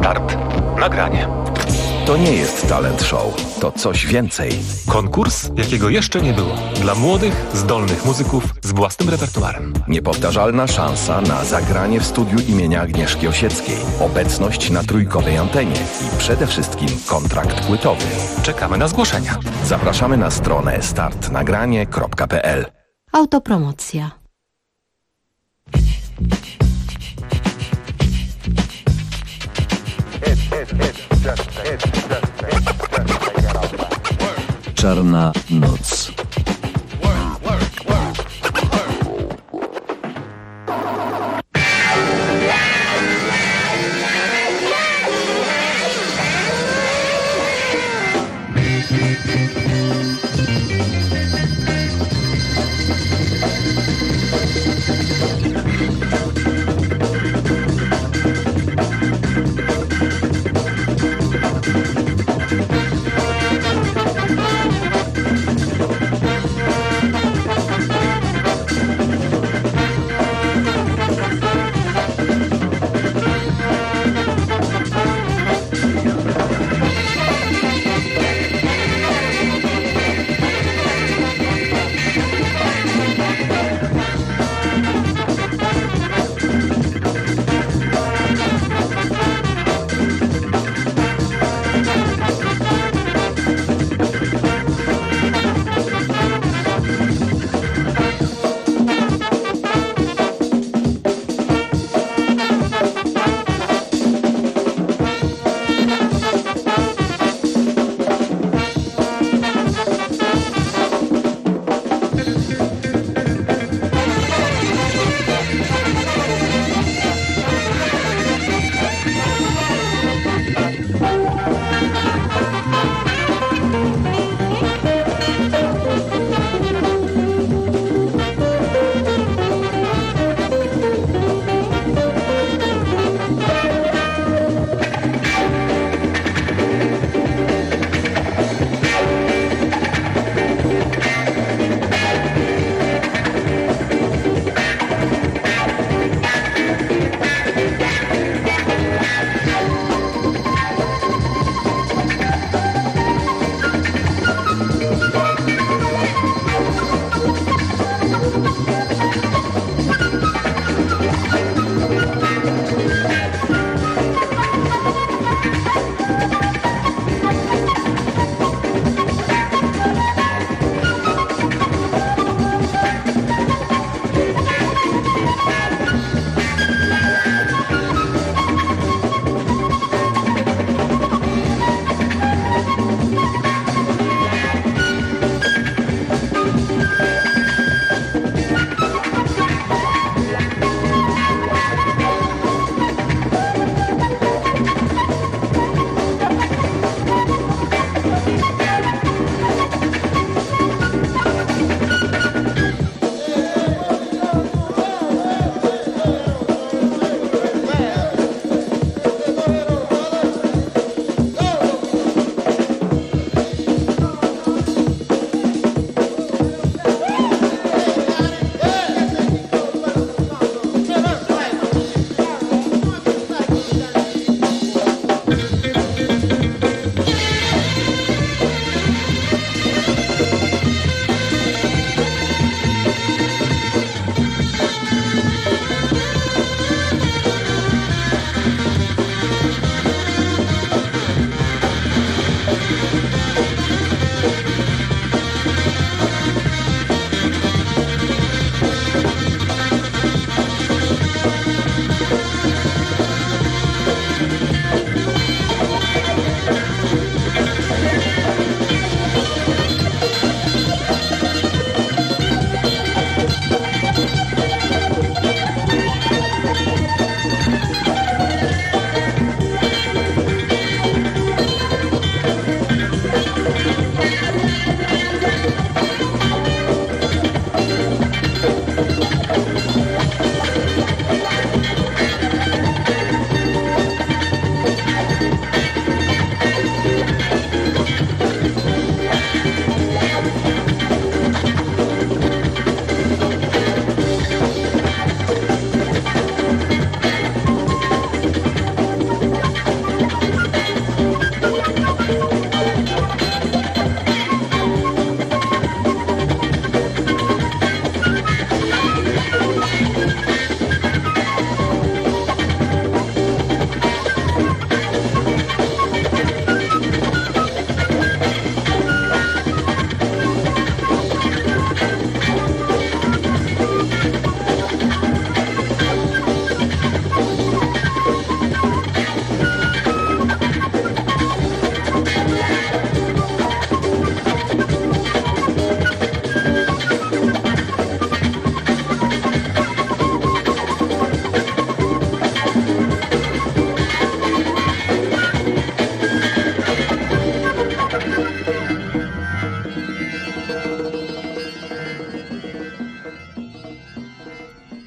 Start. Nagranie. To nie jest talent show, to coś więcej. Konkurs, jakiego jeszcze nie było. Dla młodych, zdolnych muzyków z własnym repertuarem. Niepowtarzalna szansa na zagranie w studiu imienia Agnieszki Osieckiej, obecność na trójkowej antenie i przede wszystkim kontrakt płytowy. Czekamy na zgłoszenia. Zapraszamy na stronę startnagranie.pl. Autopromocja. Czarna noc.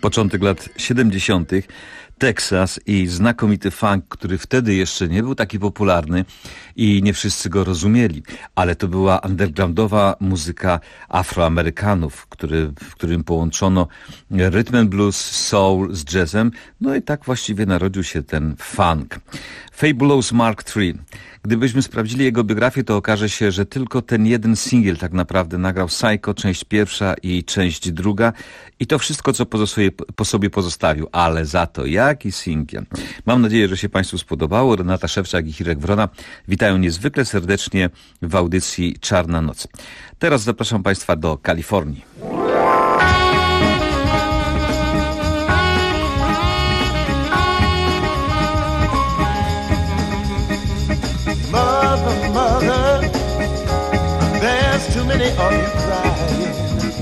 Początek lat 70. Teksas i znakomity funk, który wtedy jeszcze nie był taki popularny i nie wszyscy go rozumieli, ale to była undergroundowa muzyka Afroamerykanów, w którym połączono rhythm and blues, soul z jazzem, no i tak właściwie narodził się ten funk. Fabulous Mark III. Gdybyśmy sprawdzili jego biografię, to okaże się, że tylko ten jeden singiel tak naprawdę nagrał Psycho, część pierwsza i część druga i to wszystko, co po sobie pozostawił, ale za to jaki singiel. Mam nadzieję, że się Państwu spodobało. Renata Szewczak i Hirek Wrona witają niezwykle serdecznie w audycji Czarna Noc. Teraz zapraszam Państwa do Kalifornii. Mother, there's too many of you crying.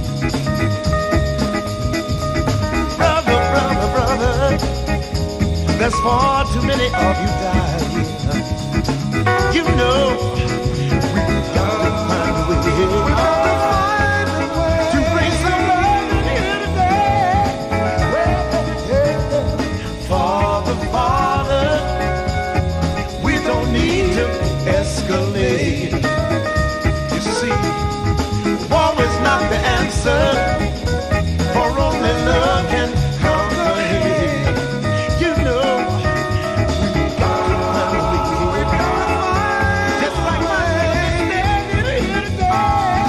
Brother, there's far too many of you dying. You know, we've got to find a way to bring some love in here today. Father, we don't need to escalate. You see, war is not the answer, for only love can conquer hate. You know, we've got to find a way. Just like my man here today.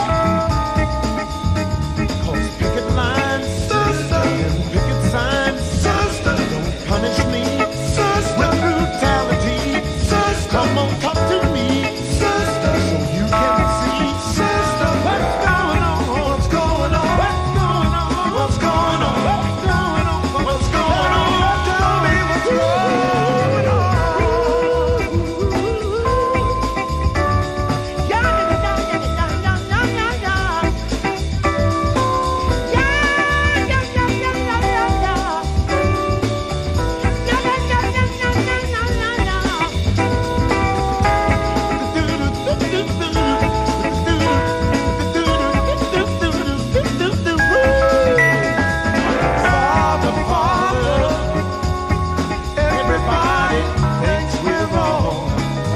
'Cause picket lines, sister, and picket signs, sister, don't punish me, sister, with brutality. Come on, talk to me, sister, so you can see, sister, what's going on, what's going on, what's going on, what's going on, what's going on, what's going on, tell me what's going on. Father, everybody thinks we're wrong.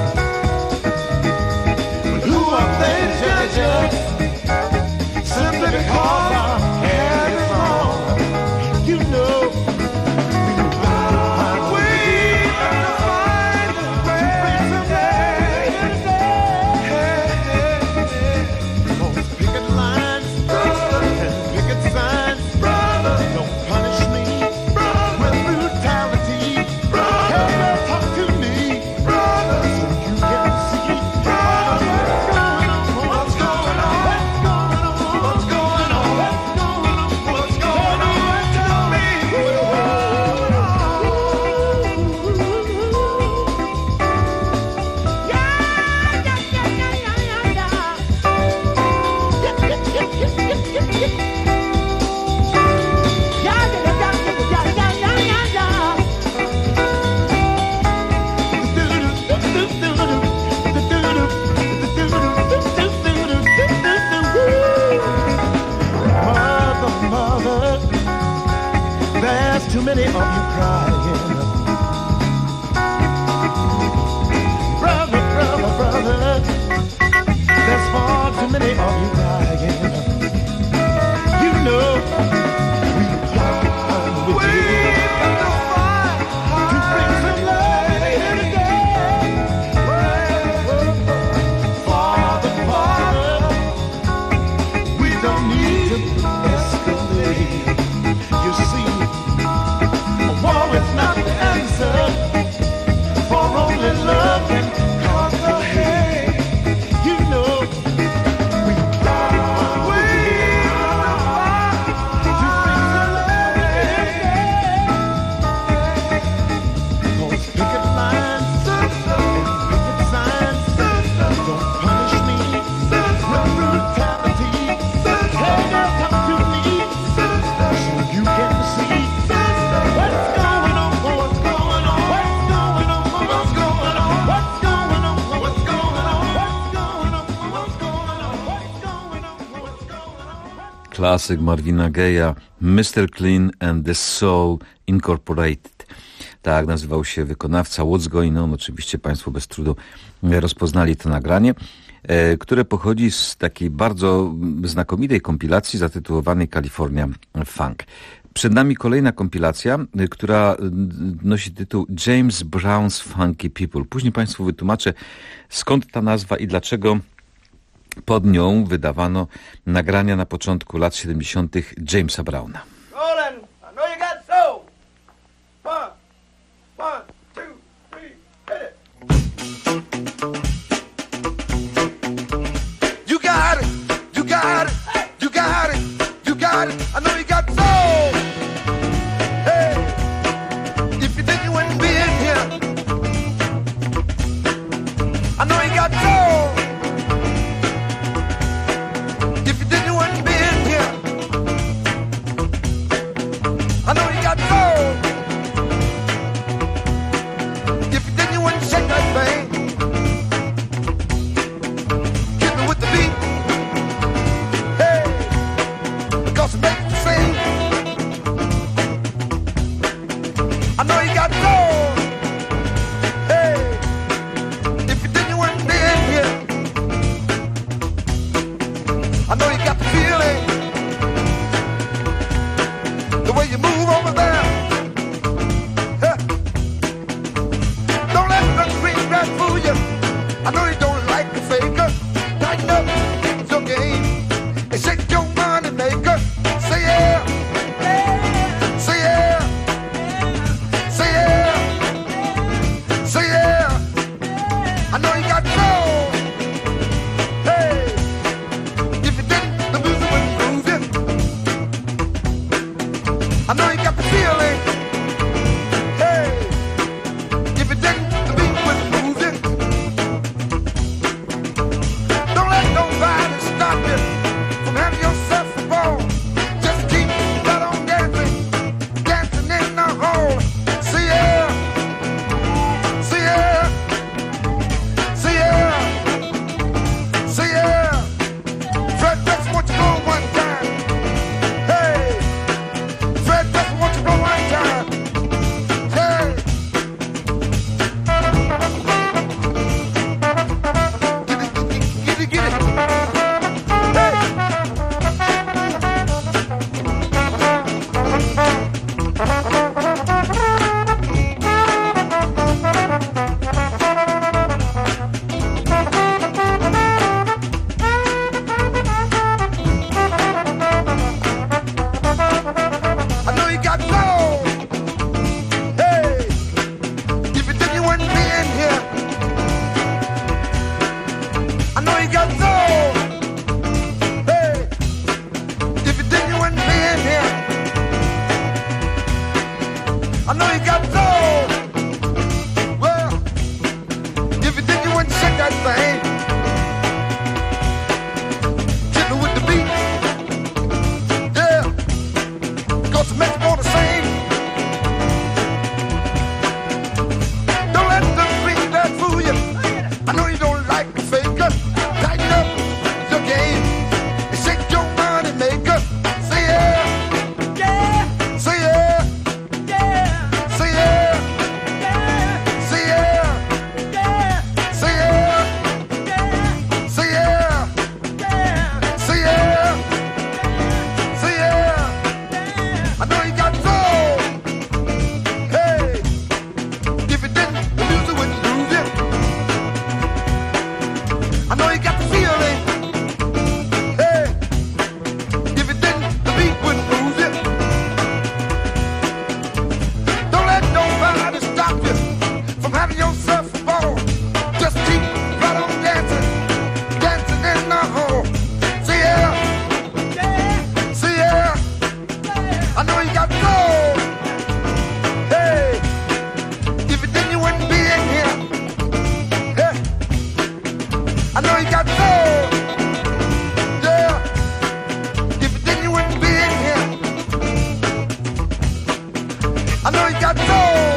But who are they judges? Simply because our hair is long. You know, we've got to find a way to bring some day. Those picket lines and picket signs, brother, don't punish me with brutality. Brother, talk to me, brother, so you can see, brother, what's going on, what's going on, what's going on, what's going on, tell me what's going Mother, there's too many of you crying. Brother, there's far too many of you dying. You know, we've got to find a way to bring some love here today. Father, we don't need to escalate. You see, a war is not the answer, for only love can conquer hate. You know, we've got to find a way. Klasyk Marvina Gaye'a, Mr. Clean and the Soul Incorporated. Tak nazywał się wykonawca. What's Going On. Oczywiście Państwo bez trudu rozpoznali to nagranie, które pochodzi z takiej bardzo znakomitej kompilacji zatytułowanej California Funk. Przed nami kolejna kompilacja, która nosi tytuł James Brown's Funky People. Później Państwu wytłumaczę, skąd ta nazwa i dlaczego pod nią wydawano nagrania na początku lat 70. Jamesa Browna. Roland, I know you got soul. One, two, three, hit it. You got it, you got it, you got it, you got it. I know you got soul. Hey, if you think you wouldn't be in here, I know you got soul. If you think you wouldn't be in here, I know you got soul. If you think you wouldn't shake that thing, hit me with the beat. Hey, because it makes you sing. I know you got soul. Hey, if you think you wouldn't be in here, I know you got the feeling. The way you move over there. Huh. Don't let the green grass fool you. I know you don't like the faker. Tighten up your game and shake your money maker. Say yeah. Say yeah. Say yeah. Say yeah. I know you got soul. Hey, if you didn't, the music wouldn't move you. I know you got the feeling. Hey, if you didn't, the beat wouldn't move you. Don't let nobody stop you from having yourself a ball. Just keep right on dancing, dancing in the hall. See yeah, see yeah, see yeah, see yeah. Fred West, won't you blow one time? Hey, Fred West, won't you blow one time? Hey, get it, get it. Hey. I know you got soul. Hey, if you think you wouldn't be in here, I know you got soul. Hey, if you think you wouldn't be in here, I know you got soul. Well, if you think you wouldn't shake that thing, hit me with the beat. Yeah. Cause it makes me wanna sing. Don't let the green grass fool you. I know you don't like the faker. Tighten up your game and shake your money maker. Say yeah, say yeah, say yeah, say yeah, say yeah, say yeah, say yeah, say yeah. I know you got soul. Hey, if you didn't, the music wouldn't move you. I know you got the feeling. Hey, if you didn't, the beat wouldn't move you. Don't let nobody stop you from having yourself a ball. Just keep right on dancing, dancing in the hall. Say yeah, say yeah. I know you got soul. Hey, if you think you wouldn't be in here, hey, I know you got soul. Yeah, if you think you wouldn't be in here, I know you got soul.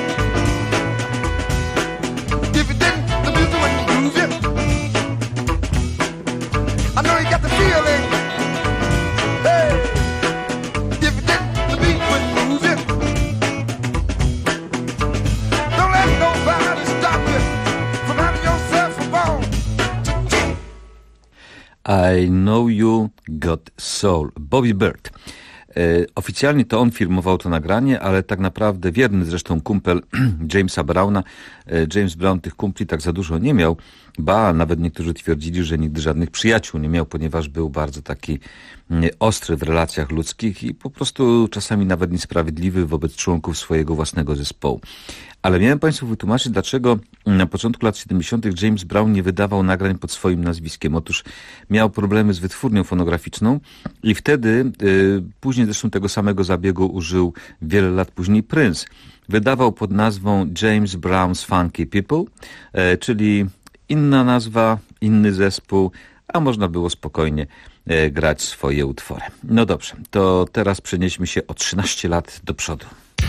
If you didn't, the music wouldn't move you. I know you got the feeling. Hey. I Know You Got Soul, Bobby Bird. Oficjalnie to on filmował to nagranie, ale tak naprawdę wierny zresztą kumpel Jamesa Browna. James Brown tych kumpli tak za dużo nie miał, ba, nawet niektórzy twierdzili, że nigdy żadnych przyjaciół nie miał, ponieważ był bardzo taki ostry w relacjach ludzkich i po prostu czasami nawet niesprawiedliwy wobec członków swojego własnego zespołu. Ale miałem Państwu wytłumaczyć, dlaczego na początku lat 70. James Brown nie wydawał nagrań pod swoim nazwiskiem. Otóż miał problemy z wytwórnią fonograficzną i wtedy, później zresztą tego samego zabiegu użył wiele lat później Prince. Wydawał pod nazwą James Brown's Funky People, czyli inna nazwa, inny zespół, a można było spokojnie grać swoje utwory. No dobrze, to teraz przenieśmy się o 13 lat do przodu.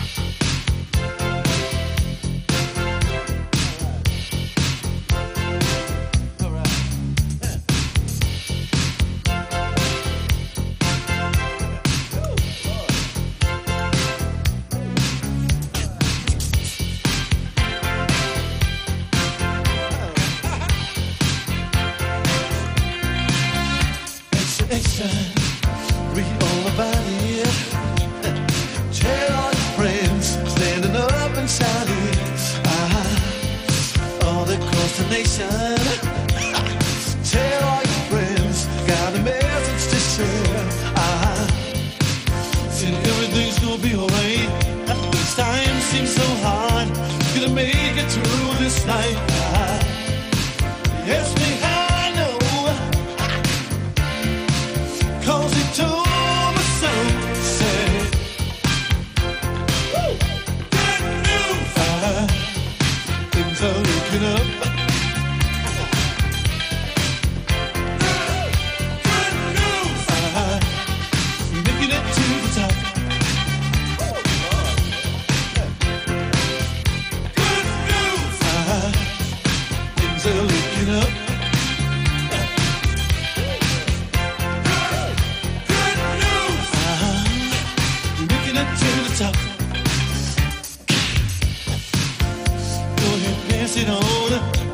Read all about it. Tell all your friends standing up and shouting. All across the nation. Tell all your friends, got a message to share. Said everything's gonna be alright. This time seems so hard. Gonna make it through this night. Yes, me how I know. 'Cause he told me so. Said, good news. Things are looking up. Good news. Making it to the top. Good news. Things are looking up. It on.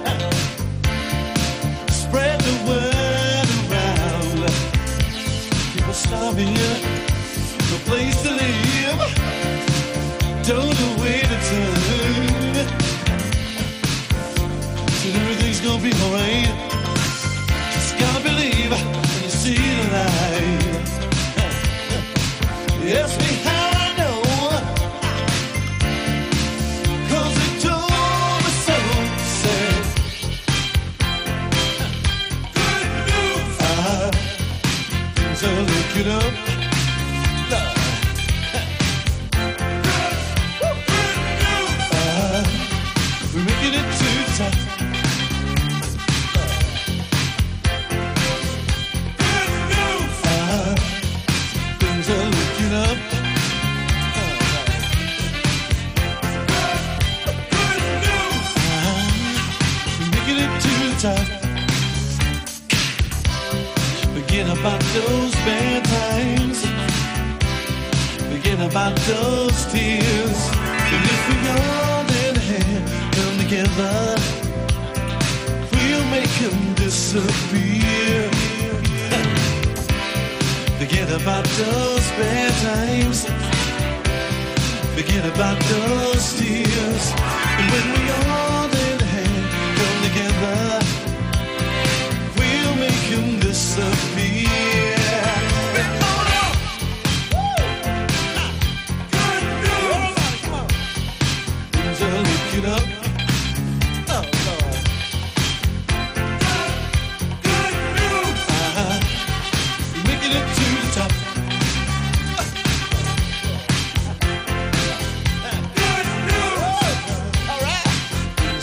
Spread the word around. People starving, no place to live. Don't know where to turn. So everything's gonna be alright. Just gotta believe when you see the light. Ask me how I know. 'Cause it told so look it up. We're making it to the top. Things are looking up. We're making it to the top. Forget about those bad times. Forget about those tears. And if we all in hand come together, we'll make them disappear. Forget about those bad times. Forget about those tears. And when we all in hand come together, we'll make them disappear. Things are looking up. Oh, Lord. Good news. Making it to the top. Good news. All right.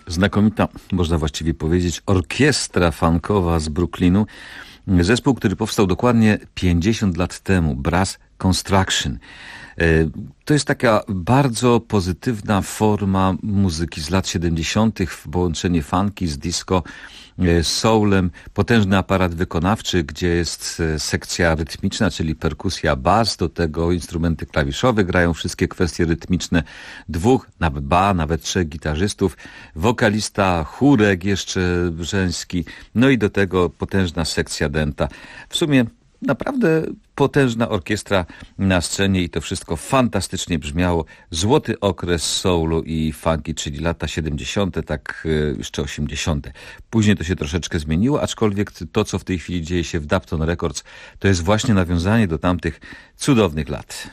Znakomita, można właściwie powiedzieć, orkiestra funkowa z Brooklynu. Zespół, który powstał dokładnie 50 lat temu, Brass Construction. To jest taka bardzo pozytywna forma muzyki z lat 70., połączenie funky z disco, soulem, potężny aparat wykonawczy, gdzie jest sekcja rytmiczna, czyli perkusja, bas, do tego instrumenty klawiszowe, grają wszystkie kwestie rytmiczne, 2, nawet 3 gitarzystów, wokalista, chórek jeszcze żeński, no i do tego potężna sekcja dęta. W sumie naprawdę potężna orkiestra na scenie i to wszystko fantastycznie brzmiało. Złoty okres soulu i funky, czyli lata 70., tak jeszcze 80. Później to się troszeczkę zmieniło, aczkolwiek to, co w tej chwili dzieje się w Dapton Records, to jest właśnie nawiązanie do tamtych cudownych lat.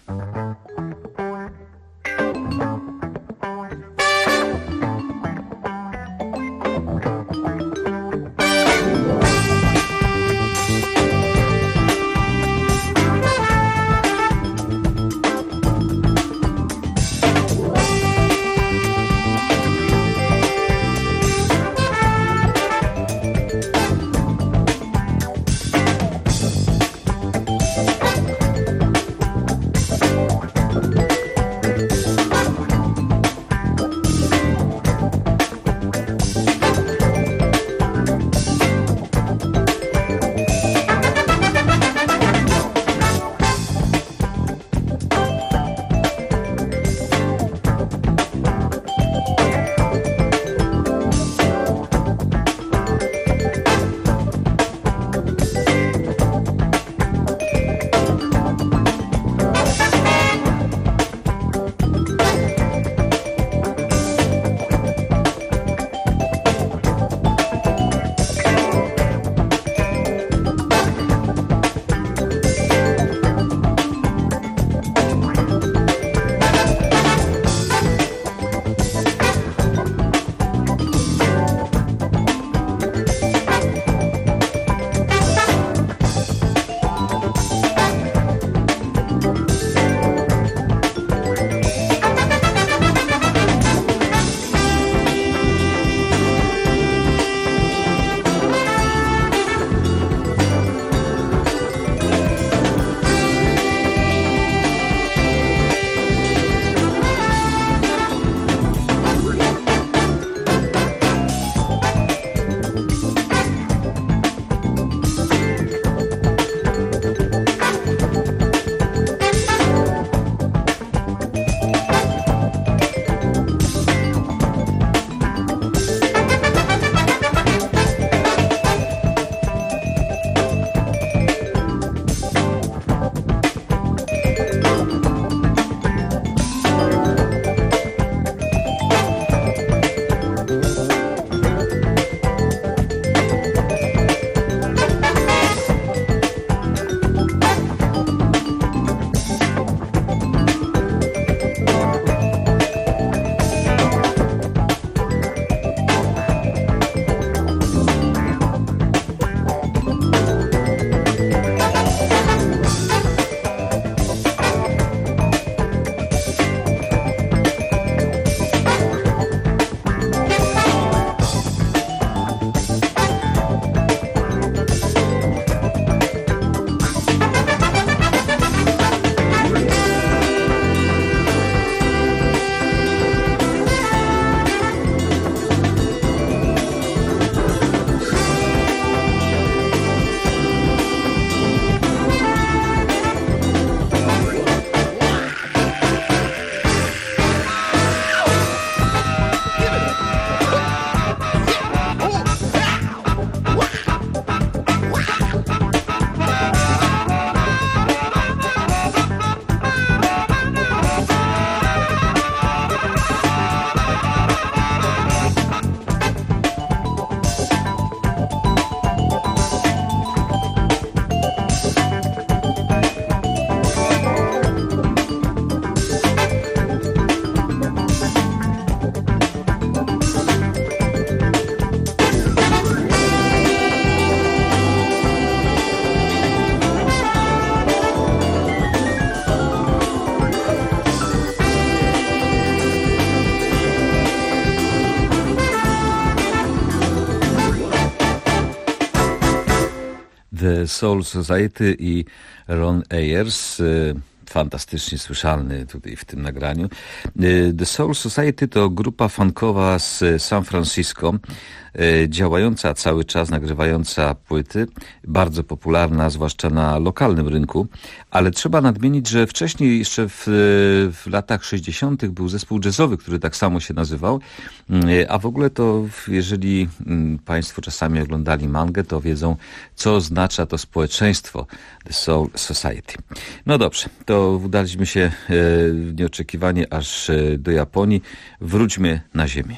The Soul Society i Ron Ayers, fantastycznie słyszalny tutaj w tym nagraniu. The Soul Society to grupa funkowa z San Francisco, działająca cały czas, nagrywająca płyty, bardzo popularna, zwłaszcza na lokalnym rynku, ale trzeba nadmienić, że wcześniej jeszcze w latach 60. był zespół jazzowy, który tak samo się nazywał, a w ogóle to jeżeli Państwo czasami oglądali mangę, to wiedzą, co oznacza to społeczeństwo The Soul Society. No dobrze, to udaliśmy się nieoczekiwanie aż do Japonii. Wróćmy na ziemię.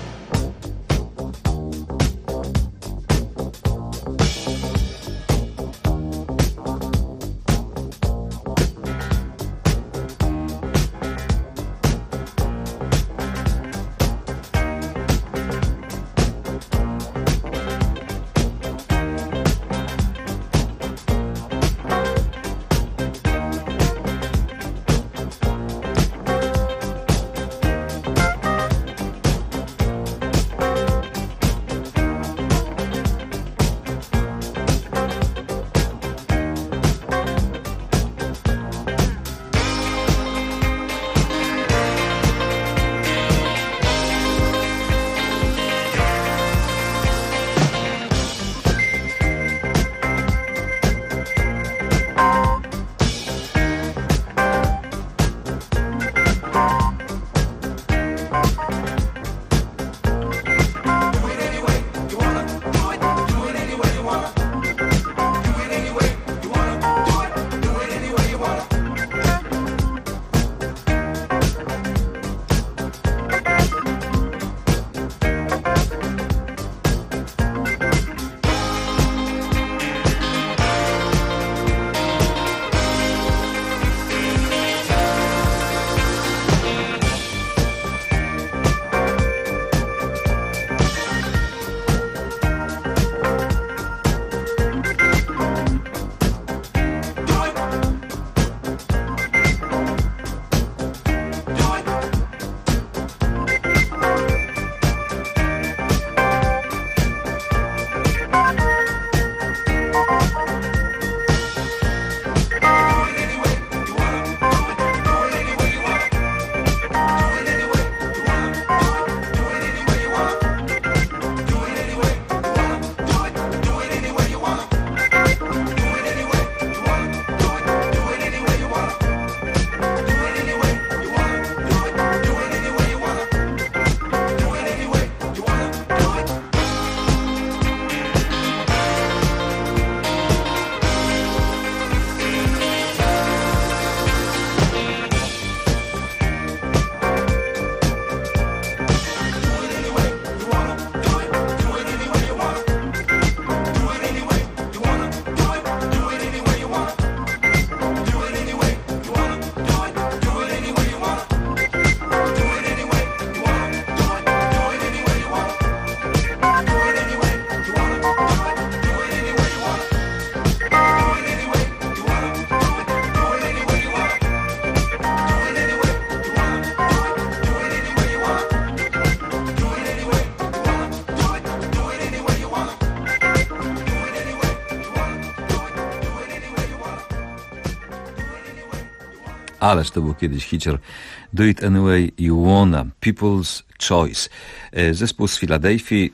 Ależ to był kiedyś hicior. Do It Anyway You Wanna, People's Choice. Zespół z Filadelfii,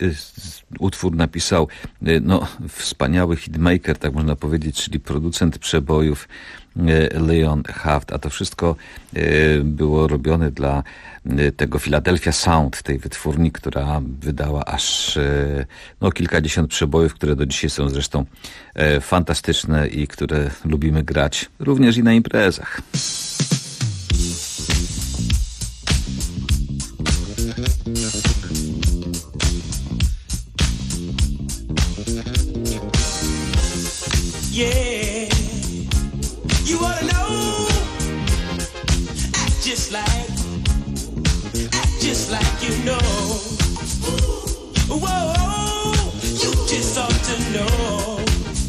utwór napisał wspaniały hitmaker, tak można powiedzieć, czyli producent przebojów Leon Haft, a to wszystko było robione dla tego Philadelphia Sound, tej wytwórni, która wydała aż kilkadziesiąt przebojów, które do dzisiaj są zresztą fantastyczne i które lubimy grać również i na imprezach. Yeah, you wanna know? Act just like you know. Whoa, you just ought to know.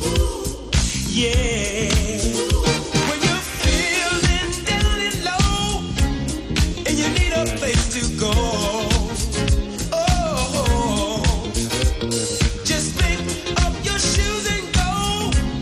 Yeah, when you're feeling down and low, and you need a place to go. Oh, just pick up your shoes and go.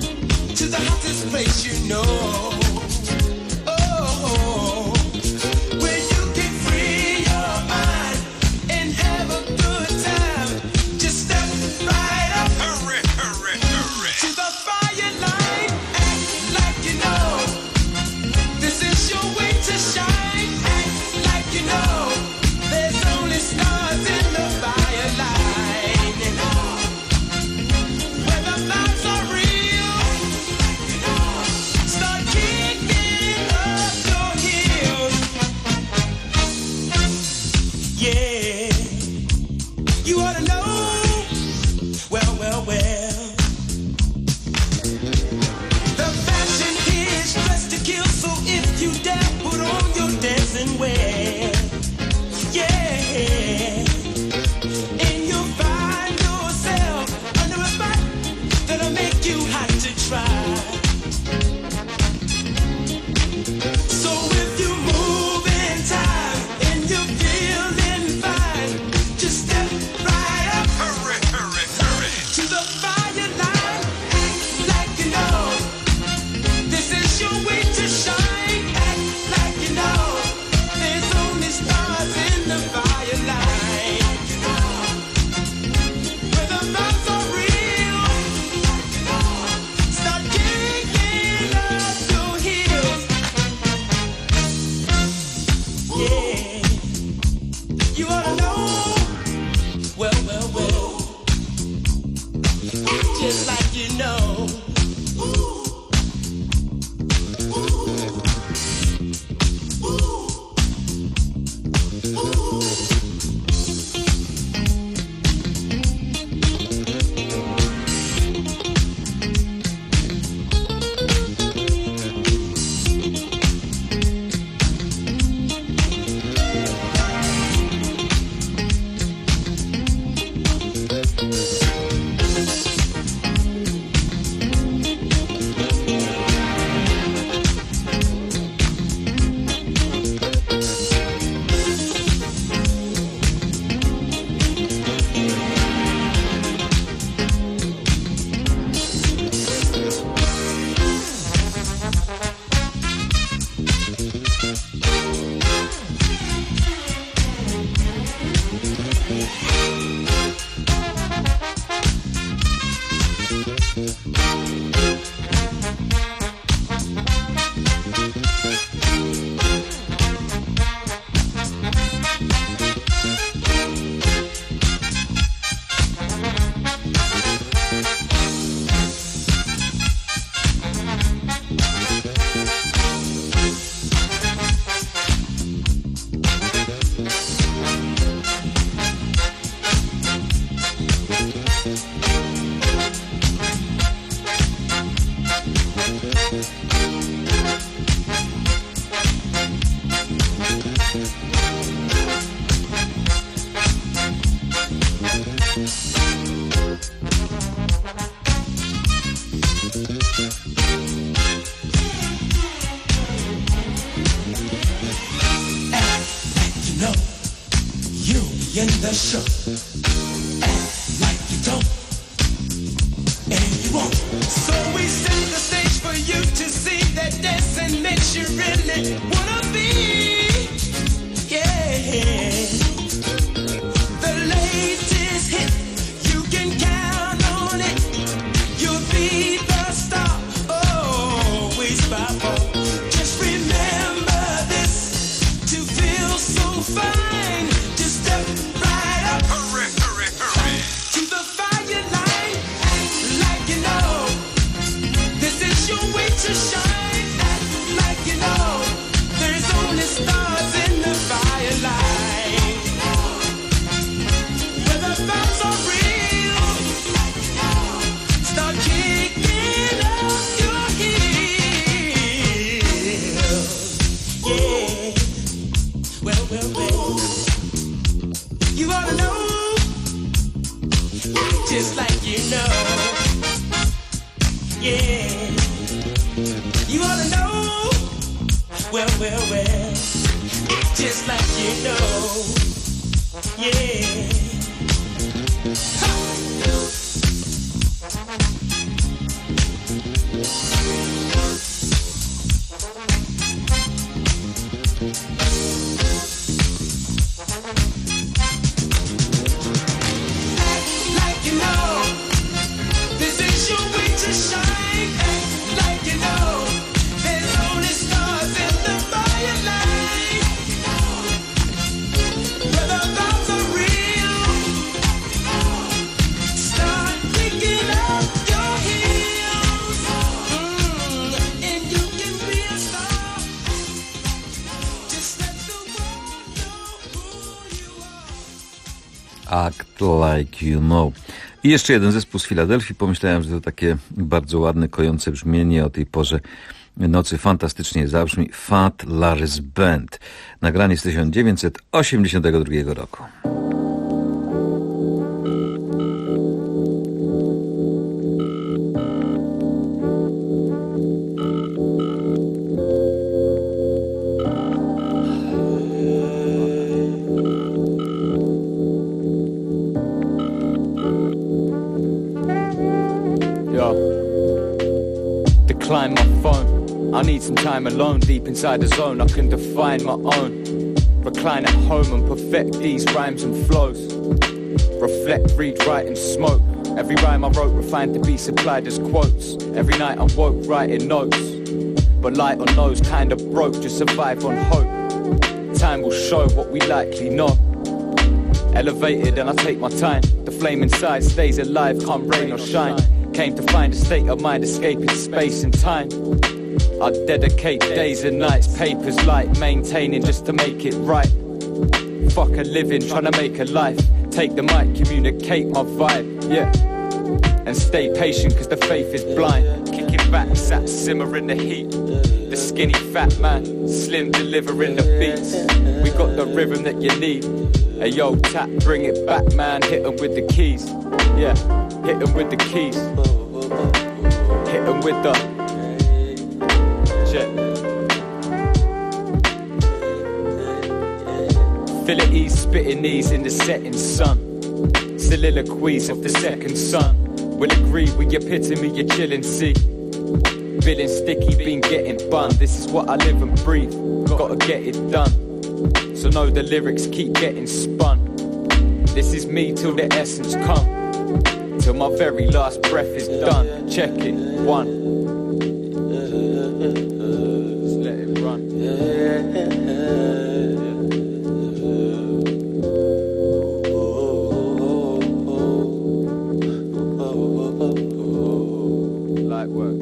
You ought to know. Well, well, well. The fashion is dressed to kill, so if you dare put on your dancing wear, yeah, and you'll find yourself under a spot that'll make you hot to try. So if you move in time and you're feeling fine, just step right up. Hurry, hurry, hurry. To the fire line, act like you know. This is your way to shine. Act like you know. There's only stars in the fire line. Where the vibes are real, start kicking up your heels. Yeah, you ought to know. Well, well, well. Just like you know. In the show, act like you don't, and you won't. So we set the stage for you to see that dancing makes you really wanna be. Yeah, the latest hit, you can count on it. You'll be the star, always by phone. Just remember this, to feel so fine, just step right up. Hurry, hurry, hurry. To the fire line, act like you know. This is your way to shine. Act like you know. There's only stars in the fire line. Where the vibes are real, start kicking up your heels. Yeah. Well, well, well. You ought to know, just like you know. Yeah, you ought to know. Well, well, well, just like you know. Yeah. Ha! Like you know, this is your way to shine. Act like you know, there's only stars in the fire line. Where the vibes are real, Act Like You Know. I jeszcze jeden zespół z Filadelfii. Pomyślałem, że to takie bardzo ładne, kojące brzmienie o tej porze nocy fantastycznie zabrzmi. Fat Larry's Band. Nagranie z 1982 roku. Decline my phone. I need some time alone, deep inside the zone. I can define my own. Recline at home and perfect these rhymes and flows. Reflect, read, write and smoke. Every rhyme I wrote refined to be supplied as quotes. Every night I'm woke writing notes. But light on those kind of broke, just survive on hope. Time will show what we likely know. Elevated and I take my time. The flame inside stays alive, come rain or shine. Came to find a state of mind, escaping space and time. I dedicate days and nights, papers light, maintaining just to make it right. Fuck a living, trying to make a life. Take the mic, communicate my vibe, yeah. And stay patient, cause the faith is blind. Kicking back, sat simmering the heat. The skinny fat man, slim delivering the beats. We got the rhythm that you need. Hey yo, tap, bring it back, man. Hit 'em with the keys, yeah. Hit 'em with the keys. Hit 'em with the check. Feel it ease, spitting these in the setting sun. Soliloquies of the second son. Will agree with your epitome, your chillin' see. Feeling sticky, been getting bun. This is what I live and breathe. Gotta get it done. So know the lyrics keep getting spun. This is me till the essence come. Till my very last breath is done. Check it, one. Just let it run. Light works.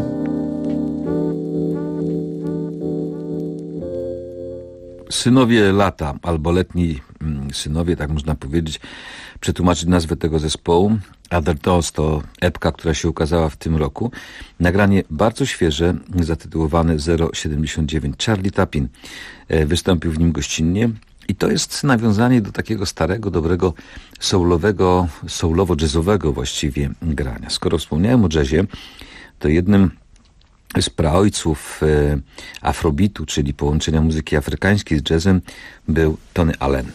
Synowie lata, albo letni synowie, tak można powiedzieć, przetłumaczyć nazwę tego zespołu. Other Dolls to epka, która się ukazała w tym roku. Nagranie bardzo świeże, zatytułowane 079. Charlie Tappin wystąpił w nim gościnnie i to jest nawiązanie do takiego starego, dobrego, soulowo-jazzowego właściwie grania. Skoro wspomniałem o jazzie, to jednym z praojców afrobeatu, czyli połączenia muzyki afrykańskiej z jazzem, był Tony Allen.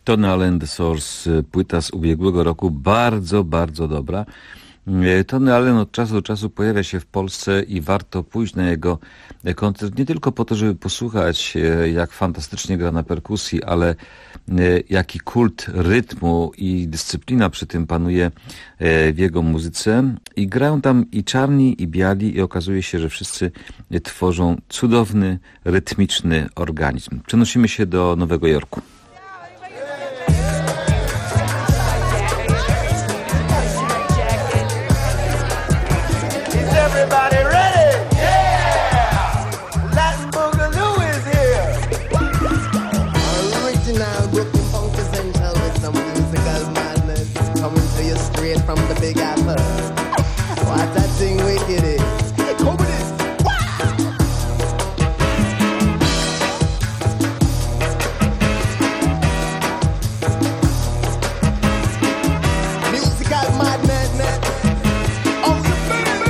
Tony Allen The Source, płyta z ubiegłego roku, bardzo, bardzo dobra. Tony Allen od czasu do czasu pojawia się w Polsce i warto pójść na jego koncert nie tylko po to, żeby posłuchać, jak fantastycznie gra na perkusji, ale jaki kult rytmu i dyscyplina przy tym panuje w jego muzyce. I grają tam i czarni, i biali, i okazuje się, że wszyscy tworzą cudowny, rytmiczny organizm. Przenosimy się do Nowego Jorku. Everybody ready? Yeah! Latin Boogaloo is here. Original broken funk essential with some musical madness coming to you straight from the Big Apple. What that thing wicked is. Come with it. Musical madness. Oh, the baby.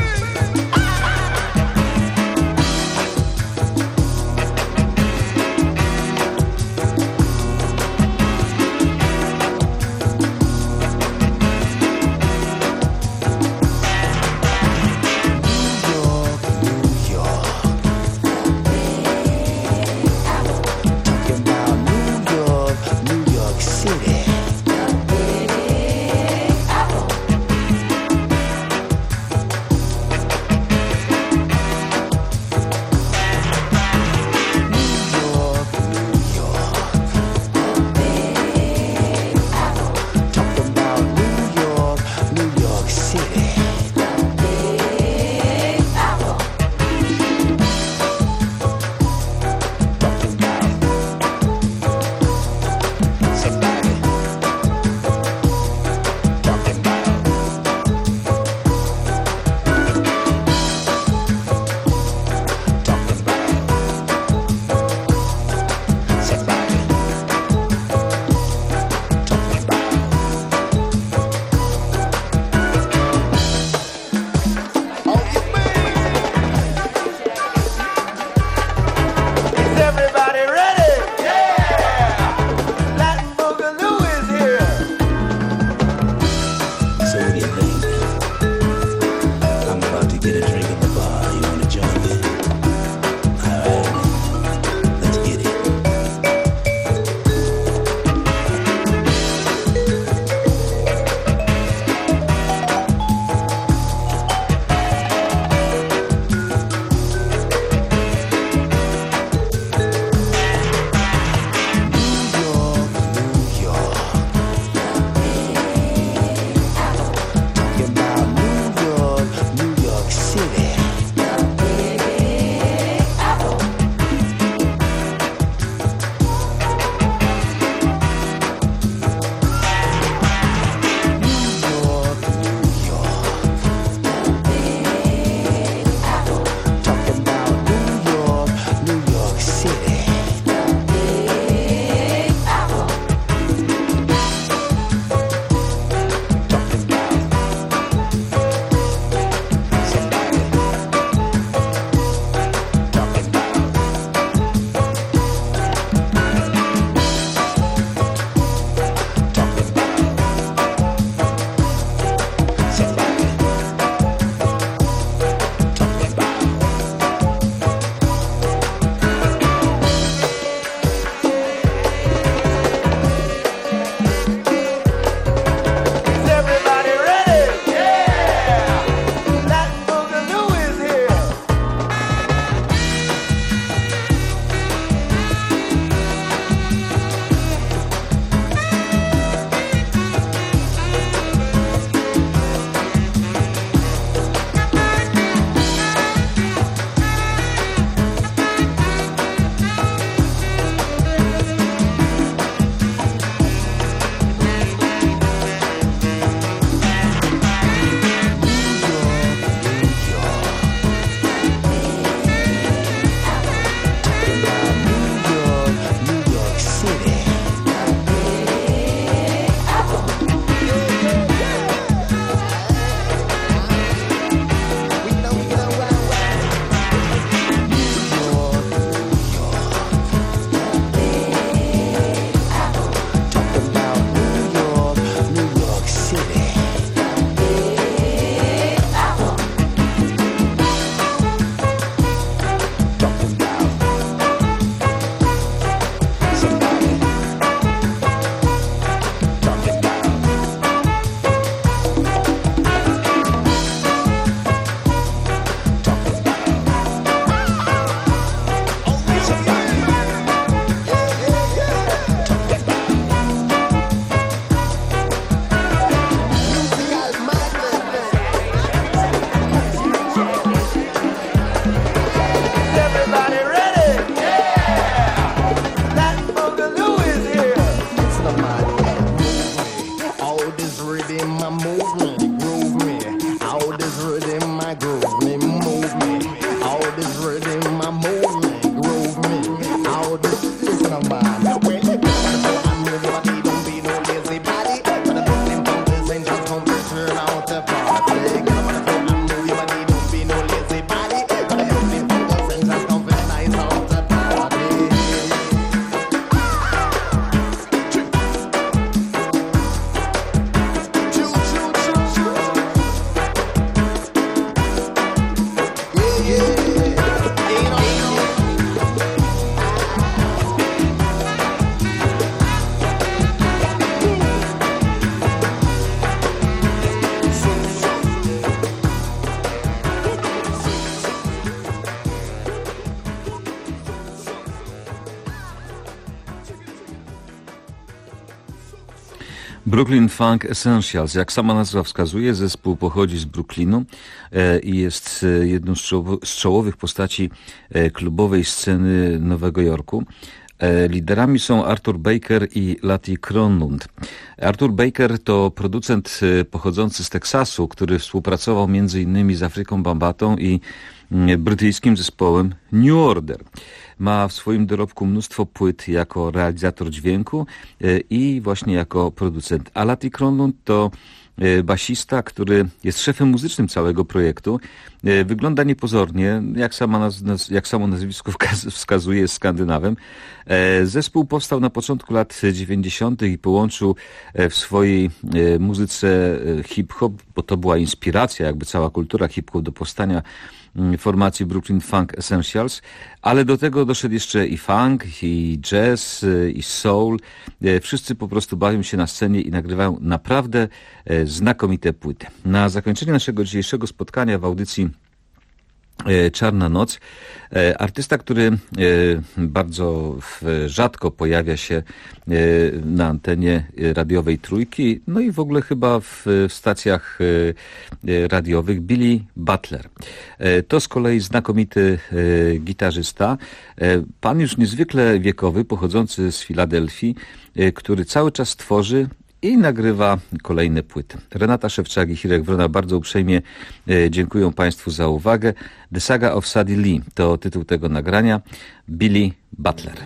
Brooklyn Funk Essentials. Jak sama nazwa wskazuje, zespół pochodzi z Brooklynu i jest jedną z czołowych postaci klubowej sceny Nowego Jorku. Liderami są Arthur Baker i Lati Kronlund. Arthur Baker to producent pochodzący z Teksasu, który współpracował m.in. z Afriką Bambatą i brytyjskim zespołem New Order. Ma w swoim dorobku mnóstwo płyt jako realizator dźwięku i właśnie jako producent. A Lati Kronlund to basista, który jest szefem muzycznym całego projektu. Wygląda niepozornie, jak samo nazwisko wskazuje, jest Skandynawem. Zespół powstał na początku lat 90. i połączył w swojej muzyce hip-hop, bo to była inspiracja, jakby cała kultura hip-hop do powstania formacji Brooklyn Funk Essentials, ale do tego doszedł jeszcze i funk, i jazz, i soul. Wszyscy po prostu bawią się na scenie i nagrywają naprawdę znakomite płyty. Na zakończenie naszego dzisiejszego spotkania w audycji Czarna Noc, artysta, który bardzo rzadko pojawia się na antenie radiowej Trójki, no i w ogóle chyba w stacjach radiowych, Billy Butler. To z kolei znakomity gitarzysta, pan już niezwykle wiekowy, pochodzący z Filadelfii, który cały czas tworzy i nagrywa kolejne płyty. Renata Szewczak i Hirek Wrona bardzo uprzejmie dziękuję Państwu za uwagę. The Saga of Sadie Lee to tytuł tego nagrania. Billy Butler.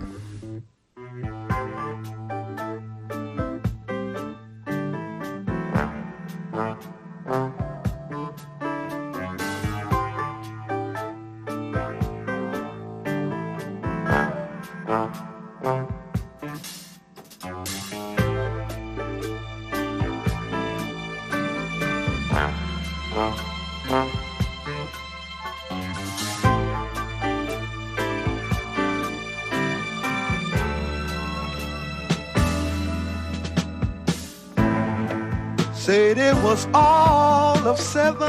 Said it was all of 17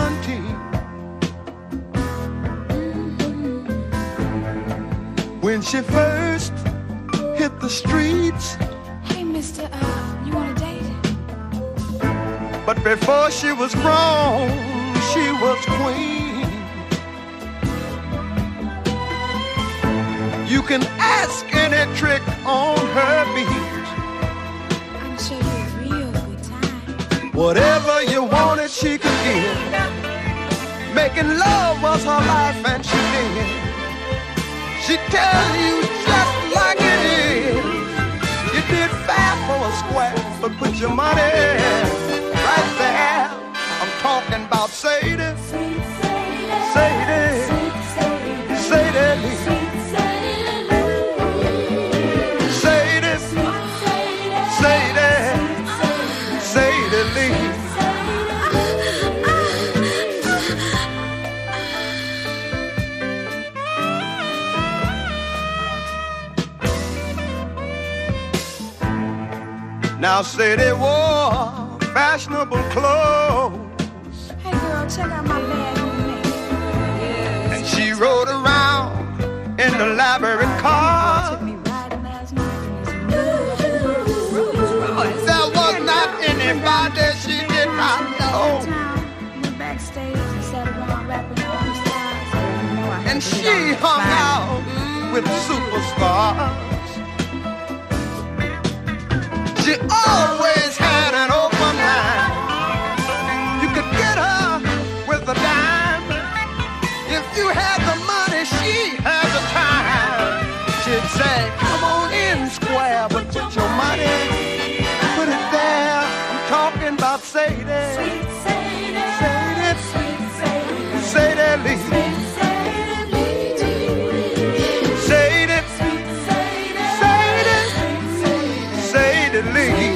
when she first hit the streets. Hey, mister, you wanna date? But before she was grown, she was queen. You can ask any trick on her beat. I'm sure you're a real good time. Whatever you wanted, she could give. Making love was her life, and she did. She'd tell you just like it is. You did fair for a square, but put your money right there. I'm talking about Sadie, Sadie, Sadie Lee. Sadie, Sadie, Sadie Lee. Now Sadie wore fashionable clothes. Hey, girl, check out my bag on me. And she rode around in the elaborate car. Took me riding last night. There was not anybody she did not know. Went backstage and sat around rapping all these styles. And she hung out with superstars. She always had an open mind. You could get her with a dime. If you had the money, she had the time. She'd say, come on in, square, but put your money, put it there. I'm talking about Sadie. Sadie, Sadie Lee. Sadie, Sadie Lee.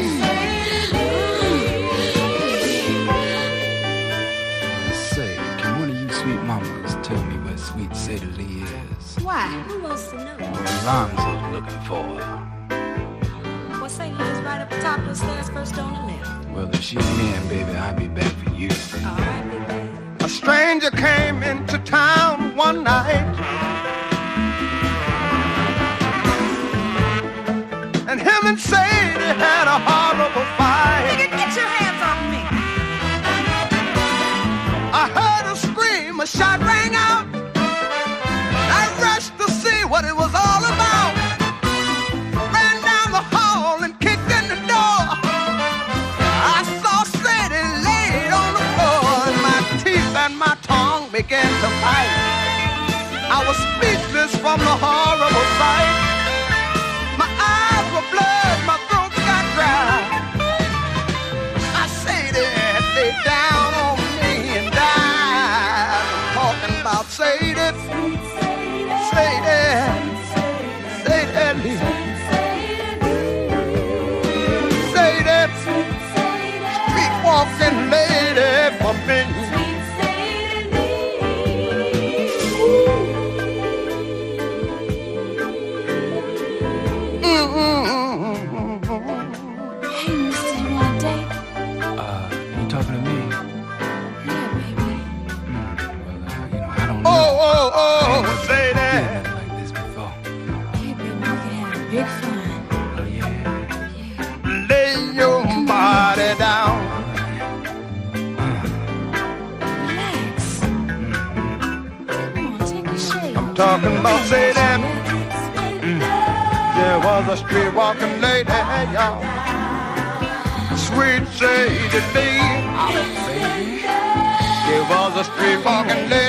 Say, can one of you sweet mamas tell me where sweet Sadie Lee is? Why? Who wants to know? Alonzo's looking for her. Well, say lives right up the top of the stairs, first on the left. Well, if she's in, baby, I'll be back for you. All right, big baby. A stranger came into town one night, and him and Sadie had a horrible fight. I heard a scream, a shot rang out. I rushed to see what it was all about. Ran down the hall and kicked in the door. I saw Sadie laid on the floor, and my teeth and my tongue began to fight. I was speechless from the horrible sight. My eyes were blood, my throat got dry. I Sadie lay down on me and died. I'm talking about Sadie, Sadie, Sadie, Sadie, street walking lady for me. Hey, mister, you want a date? You talking to me? Yeah, baby. Well, I don't know. Oh, say Yeah, that. nothing like this before. Hey, baby, we can have a big fun. Oh, yeah. Lay your body down. Relax. Come on, take a shake. I'm talking about say that. There was a street walking lady, y'all. Sweet Sadie Lee. There was a street walking lady.